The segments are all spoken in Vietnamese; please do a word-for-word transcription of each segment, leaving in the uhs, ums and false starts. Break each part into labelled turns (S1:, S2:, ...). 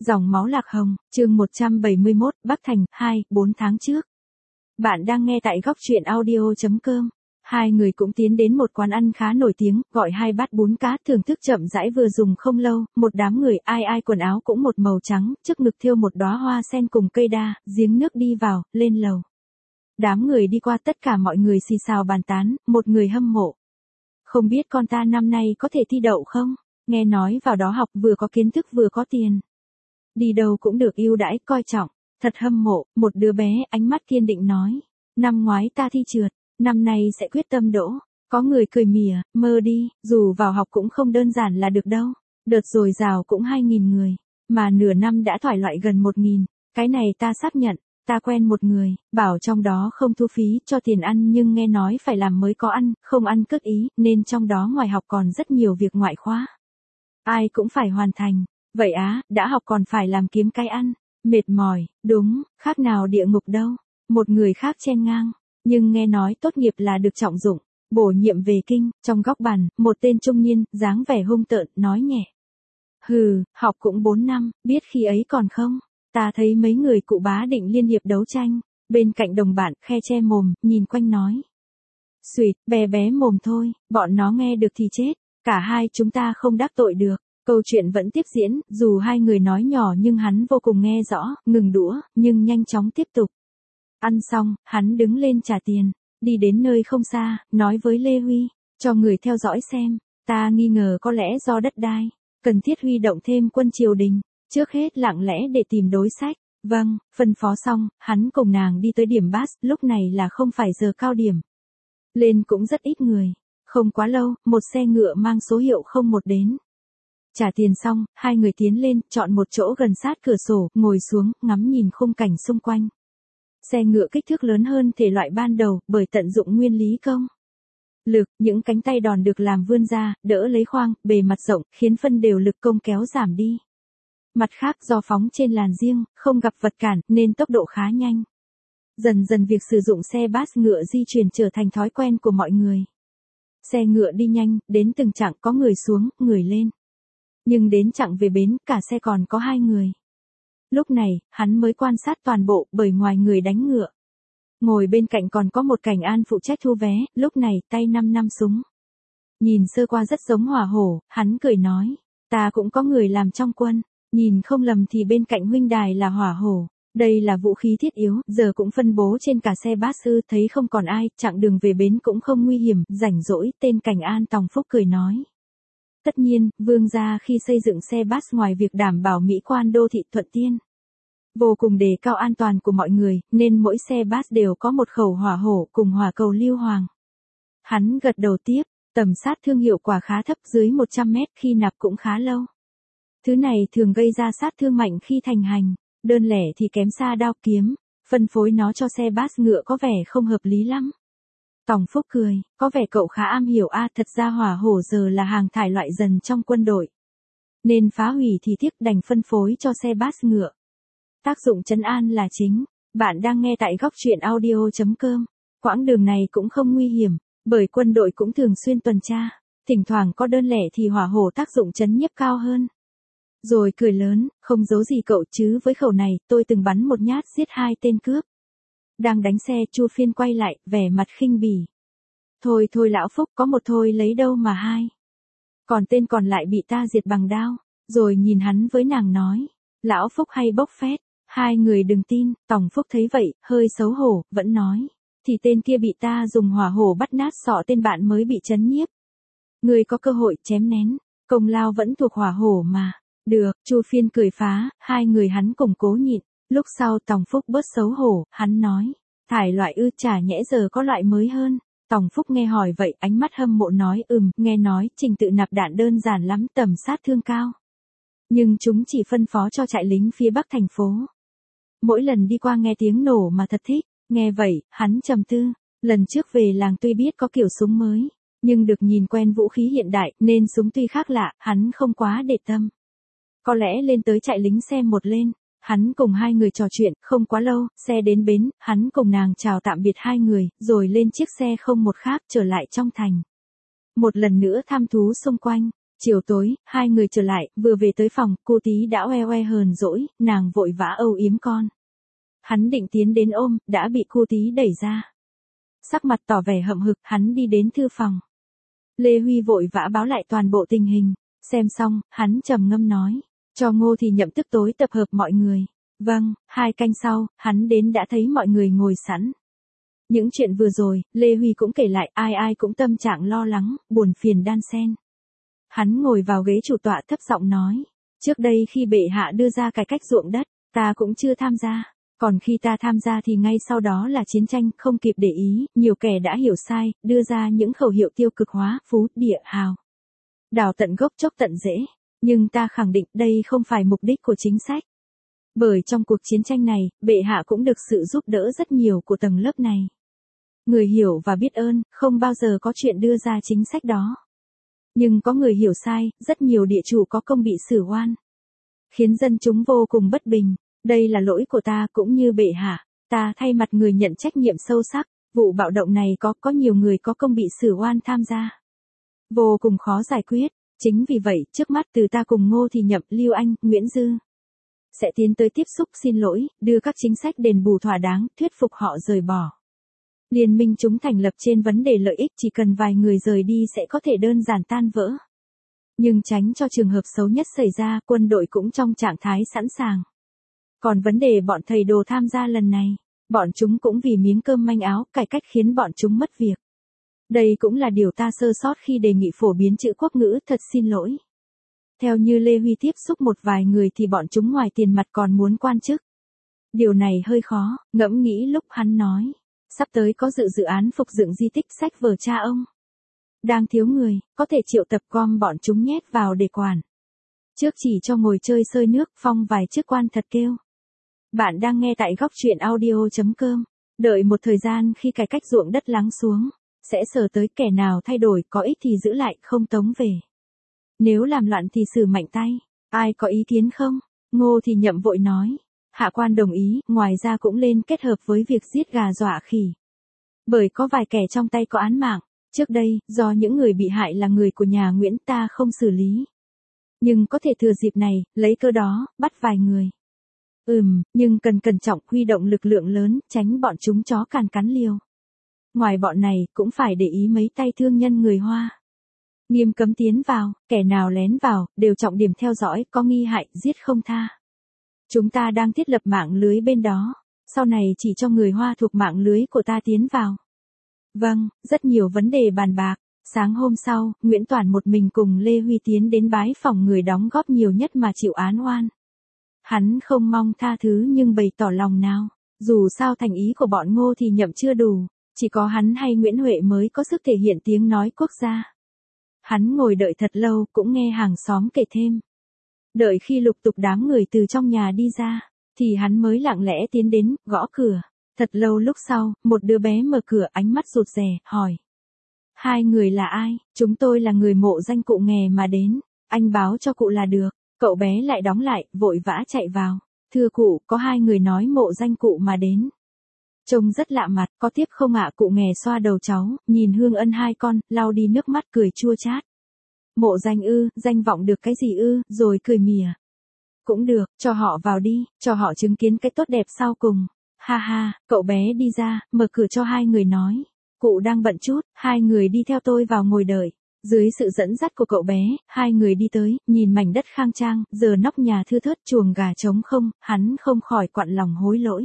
S1: Dòng máu lạc hồng, chương một trăm bảy mươi mốt, Bắc Thành, hai, bốn tháng trước. Bạn đang nghe tại góc truyện audio chấm com. Hai người cũng tiến đến một quán ăn khá nổi tiếng, gọi hai bát bún cá, thưởng thức chậm rãi vừa dùng không lâu, một đám người ai ai quần áo cũng một màu trắng, trước ngực thêu một đóa hoa sen cùng cây đa, giếng nước đi vào, lên lầu. Đám người đi qua tất cả mọi người xì xào bàn tán, một người hâm mộ. Không biết con ta năm nay có thể thi đậu không? Nghe nói vào đó học vừa có kiến thức vừa có tiền. Đi đâu cũng được ưu đãi, coi trọng, thật hâm mộ, một đứa bé ánh mắt kiên định nói. Năm ngoái ta thi trượt, năm nay sẽ quyết tâm đỗ. Có người cười mỉa, mơ đi, dù vào học cũng không đơn giản là được đâu. Đợt rồi rào cũng hai nghìn người, mà nửa năm đã thoải loại gần một nghìn. Cái này ta xác nhận, ta quen một người, bảo trong đó không thu phí cho tiền ăn nhưng nghe nói phải làm mới có ăn, không ăn cất ý, nên trong đó ngoài học còn rất nhiều việc ngoại khóa. Ai cũng phải hoàn thành. Vậy á, đã học còn phải làm kiếm cái ăn. Mệt mỏi, đúng, khác nào địa ngục đâu. Một người khác chen ngang. Nhưng nghe nói tốt nghiệp là được trọng dụng. Bổ nhiệm về kinh, trong góc bàn, một tên trung niên, dáng vẻ hung tợn, nói nhẹ. Hừ, học cũng bốn năm, biết khi ấy còn không. Ta thấy mấy người cụ bá định liên hiệp đấu tranh. Bên cạnh đồng bạn, khe che mồm, nhìn quanh nói. Xuyệt, bé bé mồm thôi, bọn nó nghe được thì chết. Cả hai chúng ta không đắc tội được. Câu chuyện vẫn tiếp diễn, dù hai người nói nhỏ nhưng hắn vô cùng nghe rõ, ngừng đũa, nhưng nhanh chóng tiếp tục. Ăn xong, hắn đứng lên trả tiền, đi đến nơi không xa, nói với Lê Huy, cho người theo dõi xem, ta nghi ngờ có lẽ do đất đai, cần thiết huy động thêm quân triều đình, trước hết lặng lẽ để tìm đối sách. Vâng, phân phó xong, hắn cùng nàng đi tới điểm bus, lúc này là không phải giờ cao điểm. Lên cũng rất ít người, không quá lâu, một xe ngựa mang số hiệu không một đến. Trả tiền xong, hai người tiến lên, chọn một chỗ gần sát cửa sổ, ngồi xuống, ngắm nhìn khung cảnh xung quanh. Xe ngựa kích thước lớn hơn thể loại ban đầu, bởi tận dụng nguyên lý công lực, những cánh tay đòn được làm vươn ra, đỡ lấy khoang, bề mặt rộng, khiến phân đều lực công kéo giảm đi. Mặt khác do phóng trên làn riêng, không gặp vật cản, nên tốc độ khá nhanh. Dần dần việc sử dụng xe bus ngựa di chuyển trở thành thói quen của mọi người. Xe ngựa đi nhanh, đến từng chặng có người xuống, người lên. Nhưng đến chặng về bến, cả xe còn có hai người. Lúc này, hắn mới quan sát toàn bộ, bởi ngoài người đánh ngựa. Ngồi bên cạnh còn có một cảnh an phụ trách thu vé, lúc này, tay năm năm súng. Nhìn sơ qua rất giống hỏa hổ, hắn cười nói. Ta cũng có người làm trong quân, nhìn không lầm thì bên cạnh huynh đài là hỏa hổ. Đây là vũ khí thiết yếu, giờ cũng phân bố trên cả xe bus ư, thấy không còn ai, chặng đường về bến cũng không nguy hiểm, rảnh rỗi, tên cảnh an Tòng Phúc cười nói. Tất nhiên, vương gia khi xây dựng xe bus ngoài việc đảm bảo mỹ quan đô thị thuận tiên, vô cùng đề cao an toàn của mọi người, nên mỗi xe bus đều có một khẩu hỏa hổ cùng hỏa cầu lưu hoàng. Hắn gật đầu tiếp, tầm sát thương hiệu quả khá thấp dưới một trăm mét khi nạp cũng khá lâu. Thứ này thường gây ra sát thương mạnh khi thành hành, đơn lẻ thì kém xa đao kiếm, phân phối nó cho xe bus ngựa có vẻ không hợp lý lắm. Tòng Phúc cười, có vẻ cậu khá am hiểu a, à, thật ra hỏa hổ giờ là hàng thải loại dần trong quân đội. Nên phá hủy thì tiếc đành phân phối cho xe bus ngựa. Tác dụng trấn an là chính. Bạn đang nghe tại góc truyện audio chấm com. Quãng đường này cũng không nguy hiểm, bởi quân đội cũng thường xuyên tuần tra. Thỉnh thoảng có đơn lẻ thì hỏa hổ tác dụng trấn nhiếp cao hơn. Rồi cười lớn, không giấu gì cậu chứ, với khẩu này, tôi từng bắn một nhát giết hai tên cướp. Đang đánh xe, Chu Phiên quay lại, vẻ mặt khinh bỉ. Thôi thôi lão Phúc, có một thôi lấy đâu mà hai. Còn tên còn lại bị ta diệt bằng đao. Rồi nhìn hắn với nàng nói. Lão Phúc hay bốc phét. Hai người đừng tin. Tòng Phúc thấy vậy, hơi xấu hổ, vẫn nói. Thì tên kia bị ta dùng hỏa hổ bắt nát sọ, tên bạn mới bị trấn nhiếp. Người có cơ hội chém nén. Công lao vẫn thuộc hỏa hổ mà. Được, Chu Phiên cười phá, hai người hắn cùng cố nhịn. Lúc sau Tòng Phúc bớt xấu hổ, hắn nói. Thải loại ư, chả nhẽ giờ có loại mới hơn. Tòng Phúc nghe hỏi vậy, ánh mắt hâm mộ nói ừm, nghe nói trình tự nạp đạn đơn giản lắm, tầm sát thương cao. Nhưng chúng chỉ phân phó cho trại lính phía bắc thành phố. Mỗi lần đi qua nghe tiếng nổ mà thật thích, nghe vậy, hắn trầm tư. Lần trước về làng tuy biết có kiểu súng mới, nhưng được nhìn quen vũ khí hiện đại, nên súng tuy khác lạ, hắn không quá để tâm. Có lẽ lên tới trại lính xem một lên. Hắn cùng hai người trò chuyện, không quá lâu, xe đến bến, hắn cùng nàng chào tạm biệt hai người, rồi lên chiếc xe không một khác trở lại trong thành. Một lần nữa thăm thú xung quanh, Chiều tối, hai người trở lại, vừa về tới phòng, cô tí đã oe oe hờn dỗi, nàng vội vã âu yếm con. Hắn định tiến đến ôm, đã bị cô tí đẩy ra. Sắc mặt tỏ vẻ hậm hực, hắn đi đến thư phòng. Lê Huy vội vã báo lại toàn bộ tình hình, xem xong, hắn trầm ngâm nói, cho Ngô thì nhậm tức tối tập hợp mọi người. Vâng, hai canh sau, hắn đến đã thấy mọi người ngồi sẵn. Những chuyện vừa rồi, Lê Huy cũng kể lại, ai ai cũng tâm trạng lo lắng, buồn phiền đan xen. Hắn ngồi vào ghế chủ tọa thấp giọng nói, trước đây khi bệ hạ đưa ra cải cách ruộng đất, ta cũng chưa tham gia. Còn khi ta tham gia thì ngay sau đó là chiến tranh, không kịp để ý, nhiều kẻ đã hiểu sai, đưa ra những khẩu hiệu tiêu cực hóa, phú, địa, hào. Đào tận gốc chốc tận rễ, nhưng ta khẳng định đây không phải mục đích của chính sách. Bởi trong cuộc chiến tranh này, bệ hạ cũng được sự giúp đỡ rất nhiều của tầng lớp này. Người hiểu và biết ơn, không bao giờ có chuyện đưa ra chính sách đó. Nhưng có người hiểu sai, rất nhiều địa chủ có công bị xử oan. Khiến dân chúng vô cùng bất bình. Đây là lỗi của ta cũng như bệ hạ, ta thay mặt người nhận trách nhiệm sâu sắc, vụ bạo động này có có nhiều người có công bị xử oan tham gia. Vô cùng khó giải quyết, chính vì vậy trước mắt từ ta cùng Ngô thì nhậm, Lưu Anh, Nguyễn Dư sẽ tiến tới tiếp xúc xin lỗi, đưa các chính sách đền bù thỏa đáng, thuyết phục họ rời bỏ. Liên minh chúng thành lập trên vấn đề lợi ích chỉ cần vài người rời đi sẽ có thể đơn giản tan vỡ. Nhưng tránh cho trường hợp xấu nhất xảy ra, quân đội cũng trong trạng thái sẵn sàng. Còn vấn đề bọn thầy đồ tham gia lần này, bọn chúng cũng vì miếng cơm manh áo, cải cách khiến bọn chúng mất việc. Đây cũng là điều ta sơ sót khi đề nghị phổ biến chữ quốc ngữ, thật xin lỗi. Theo như Lê Huy tiếp xúc một vài người thì bọn chúng ngoài tiền mặt còn muốn quan chức. Điều này hơi khó, ngẫm nghĩ lúc hắn nói. Sắp tới có dự dự án phục dựng di tích sách vở cha ông. Đang thiếu người, có thể triệu tập gom bọn chúng nhét vào để quản. Trước chỉ cho ngồi chơi sơi nước, phong vài chức quan thật kêu. Bạn đang nghe tại góc truyện audio chấm com. Đợi một thời gian khi cải cách ruộng đất lắng xuống, sẽ sờ tới kẻ nào thay đổi, có ích thì giữ lại, không tống về. Nếu làm loạn thì xử mạnh tay. Ai có ý kiến không? Ngô thì nhậm vội nói. Hạ quan đồng ý, ngoài ra cũng lên kết hợp với việc giết gà dọa khỉ. Bởi có vài kẻ trong tay có án mạng, trước đây, do những người bị hại là người của nhà Nguyễn ta không xử lý. Nhưng có thể thừa dịp này, lấy cơ đó, bắt vài người. Ừm, nhưng cần cẩn trọng huy động lực lượng lớn, tránh bọn chúng chó càn cắn liều. Ngoài bọn này, cũng phải để ý mấy tay thương nhân người Hoa. Nghiêm cấm tiến vào, kẻ nào lén vào, đều trọng điểm theo dõi, có nghi hại, giết không tha. Chúng ta đang thiết lập mạng lưới bên đó, sau này chỉ cho người Hoa thuộc mạng lưới của ta tiến vào. Vâng, rất nhiều vấn đề bàn bạc. Sáng hôm sau, Nguyễn Toản một mình cùng Lê Huy tiến đến bái phòng người đóng góp nhiều nhất mà chịu án oan. Hắn không mong tha thứ nhưng bày tỏ lòng nào, dù sao thành ý của bọn Ngô thì nhậm chưa đủ, chỉ có hắn hay Nguyễn Huệ mới có sức thể hiện tiếng nói quốc gia. Hắn ngồi đợi thật lâu cũng nghe hàng xóm kể thêm. Đợi khi lục tục đám người từ trong nhà đi ra, thì hắn mới lặng lẽ tiến đến, gõ cửa. Thật lâu lúc sau, một đứa bé mở cửa ánh mắt rụt rè, hỏi. Hai người là ai? Chúng tôi là người mộ danh cụ nghè mà đến, anh báo cho cụ là được. Cậu bé lại đóng lại, vội vã chạy vào. Thưa cụ, có hai người nói mộ danh cụ mà đến. Trông rất lạ mặt, có tiếp không ạ? Cụ nghè xoa đầu cháu, nhìn Hương Ân hai con, lau đi nước mắt cười chua chát. Mộ danh ư, danh vọng được cái gì ư, rồi cười mỉa. Cũng được, cho họ vào đi, cho họ chứng kiến cái tốt đẹp sau cùng. Ha ha, cậu bé đi ra, mở cửa cho hai người nói. Cụ đang bận chút, hai người đi theo tôi vào ngồi đợi. Dưới sự dẫn dắt của cậu bé, hai người đi tới, nhìn mảnh đất khang trang, giờ nóc nhà thưa thớt chuồng gà trống không, hắn không khỏi quặn lòng hối lỗi.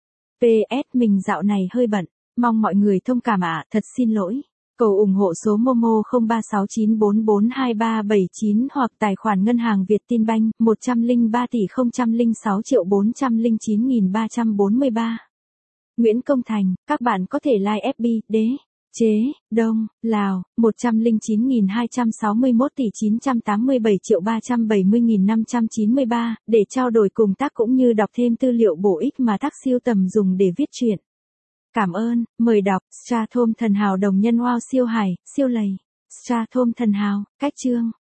S1: pê ét mình dạo này hơi bận, mong mọi người thông cảm ạ, thật xin lỗi. Cầu ủng hộ số Momo không ba sáu chín bốn bốn hai ba bảy chín hoặc tài khoản ngân hàng Vietinbank một không ba tỷ không không sáu triệu bốn trăm lẻ chín nghìn ba trăm bốn mươi ba. Nguyễn Công Thành, các bạn có thể like ép bê, đế, chế, đông, Lào, một trăm lẻ chín nghìn hai trăm sáu mươi mốt tỷ chín trăm tám mươi bảy triệu ba trăm bảy mươi nghìn năm trăm chín mươi ba, để trao đổi cùng tác cũng như đọc thêm tư liệu bổ ích mà tác siêu tầm dùng để viết truyện. Cảm ơn, mời đọc, Strathom thần hào đồng nhân wow siêu hài, siêu lầy, Strathom thần hào, cách chương.